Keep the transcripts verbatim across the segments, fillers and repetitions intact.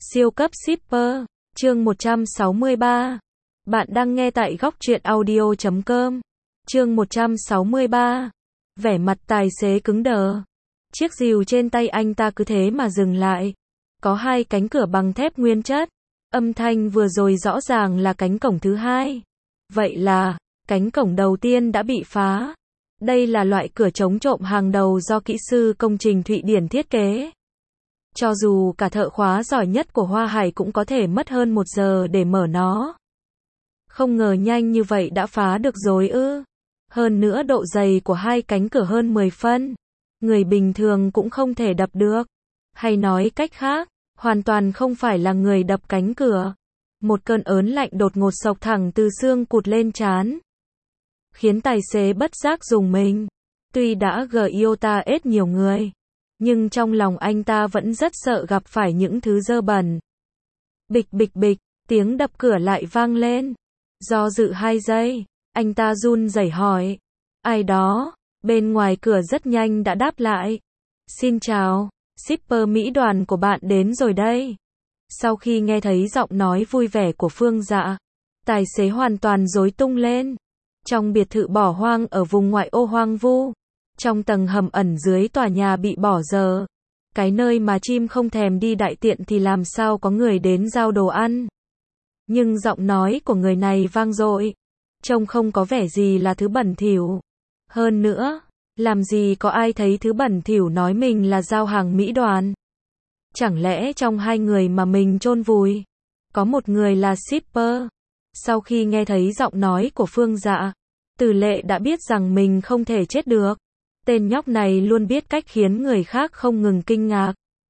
Siêu cấp shipper, chương một trăm sáu mươi ba. Bạn đang nghe tại góc truyện audio chấm com. Chương một trăm sáu mươi ba. Vẻ mặt tài xế cứng đờ. Chiếc dìu trên tay anh ta cứ thế mà dừng lại. Có hai cánh cửa bằng thép nguyên chất. Âm thanh vừa rồi rõ ràng là cánh cổng thứ hai. Vậy là, cánh cổng đầu tiên đã bị phá. Đây là loại cửa chống trộm hàng đầu do kỹ sư công trình Thụy Điển thiết kế. Cho dù cả thợ khóa giỏi nhất của Hoa Hải cũng có thể mất hơn một giờ để mở nó. Không ngờ nhanh như vậy đã phá được rồi ư. Hơn nữa độ dày của hai cánh cửa hơn mười phân. Người bình thường cũng không thể đập được. Hay nói cách khác, hoàn toàn không phải là người đập cánh cửa. Một cơn ớn lạnh đột ngột xộc thẳng từ xương cụt lên trán. Khiến tài xế bất giác rùng mình. Tuy đã gờ iota ết nhiều người. Nhưng trong lòng anh ta vẫn rất sợ gặp phải những thứ dơ bẩn. Bịch bịch bịch, tiếng đập cửa lại vang lên. Do dự hai giây, anh ta run rẩy hỏi. Ai đó? Bên ngoài cửa rất nhanh đã đáp lại. Xin chào, shipper Mỹ đoàn của bạn đến rồi đây. Sau khi nghe thấy giọng nói vui vẻ của Phương Dạ, tài xế hoàn toàn rối tung lên. Trong biệt thự bỏ hoang ở vùng ngoại ô hoang vu. Trong tầng hầm ẩn dưới tòa nhà bị bỏ dở. Cái nơi mà chim không thèm đi đại tiện thì làm sao có người đến giao đồ ăn. Nhưng giọng nói của người này vang dội. Trông không có vẻ gì là thứ bẩn thỉu. Hơn nữa, làm gì có ai thấy thứ bẩn thỉu nói mình là giao hàng Mỹ đoàn. Chẳng lẽ trong hai người mà mình chôn vùi, có một người là shipper. Sau khi nghe thấy giọng nói của Phương Dạ, Từ Lệ đã biết rằng mình không thể chết được. Tên nhóc này luôn biết cách khiến người khác không ngừng kinh ngạc.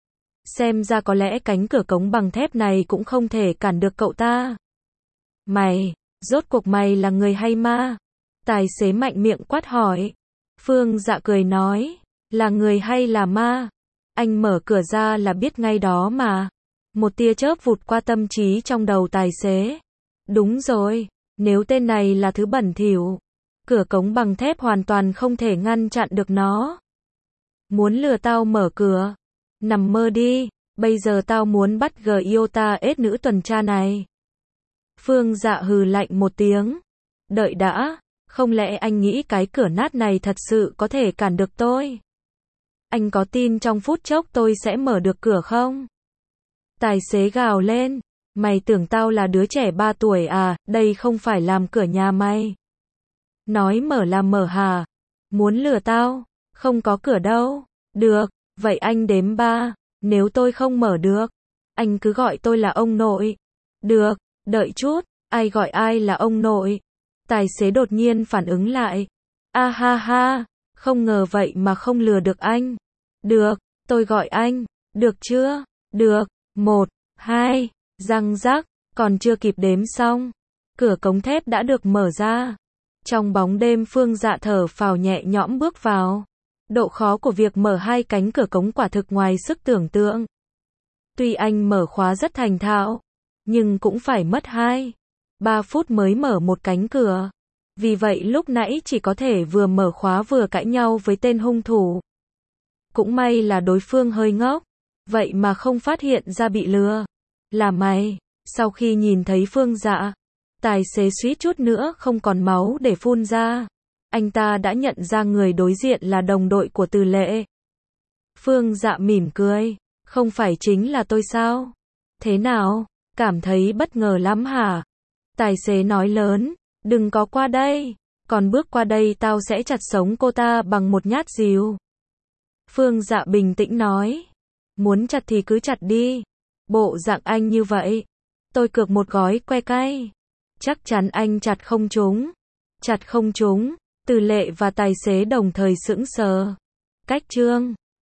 Xem ra có lẽ cánh cửa cống bằng thép này cũng không thể cản được cậu ta. Mày, rốt cuộc mày là người hay ma? Tài xế mạnh miệng quát hỏi. Phương Dạ cười nói, là người hay là ma? Anh mở cửa ra là biết ngay đó mà. Một tia chớp vụt qua tâm trí trong đầu tài xế. Đúng rồi, nếu tên này là thứ bẩn thỉu, cửa cống bằng thép hoàn toàn không thể ngăn chặn được nó. Muốn lừa tao mở cửa? Nằm mơ đi, bây giờ tao muốn bắt G iota ết nữ tuần tra này. Phương Dạ hừ lạnh một tiếng. Đợi đã, không lẽ anh nghĩ cái cửa nát này thật sự có thể cản được tôi? Anh có tin trong phút chốc tôi sẽ mở được cửa không? Tài xế gào lên. Mày tưởng tao là đứa trẻ ba tuổi à, đây không phải làm cửa nhà mày. Nói mở là mở hả? Muốn lừa tao? Không có cửa đâu. Được, vậy anh đếm ba. Nếu tôi không mở được, anh cứ gọi tôi là ông nội. Được, đợi chút, ai gọi ai là ông nội? Tài xế đột nhiên phản ứng lại. A ha ha, không ngờ vậy mà không lừa được anh. Được, tôi gọi anh. Được chưa? Được, một, hai, răng rắc, còn chưa kịp đếm xong. Cửa cống thép đã được mở ra. Trong bóng đêm Phương Dạ thở phào nhẹ nhõm bước vào. Độ khó của việc mở hai cánh cửa cống quả thực ngoài sức tưởng tượng. Tuy anh mở khóa rất thành thạo, nhưng cũng phải mất hai, ba phút mới mở một cánh cửa. Vì vậy lúc nãy chỉ có thể vừa mở khóa vừa cãi nhau với tên hung thủ. Cũng may là đối phương hơi ngốc, vậy mà không phát hiện ra bị lừa. Là mày. Sau khi nhìn thấy Phương Dạ, tài xế suýt chút nữa không còn máu để phun ra. Anh ta đã nhận ra người đối diện là đồng đội của Từ Lệ. Phương Dạ mỉm cười. Không phải chính là tôi sao? Thế nào? Cảm thấy bất ngờ lắm hả? Tài xế nói lớn. Đừng có qua đây. Còn bước qua đây tao sẽ chặt sống cô ta bằng một nhát dìu. Phương Dạ bình tĩnh nói. Muốn chặt thì cứ chặt đi. Bộ dạng anh như vậy, tôi cược một gói que cay. Chắc chắn anh chặt không trúng. Chặt không trúng. Từ Lệ và tài xế đồng thời sững sờ. Cách chương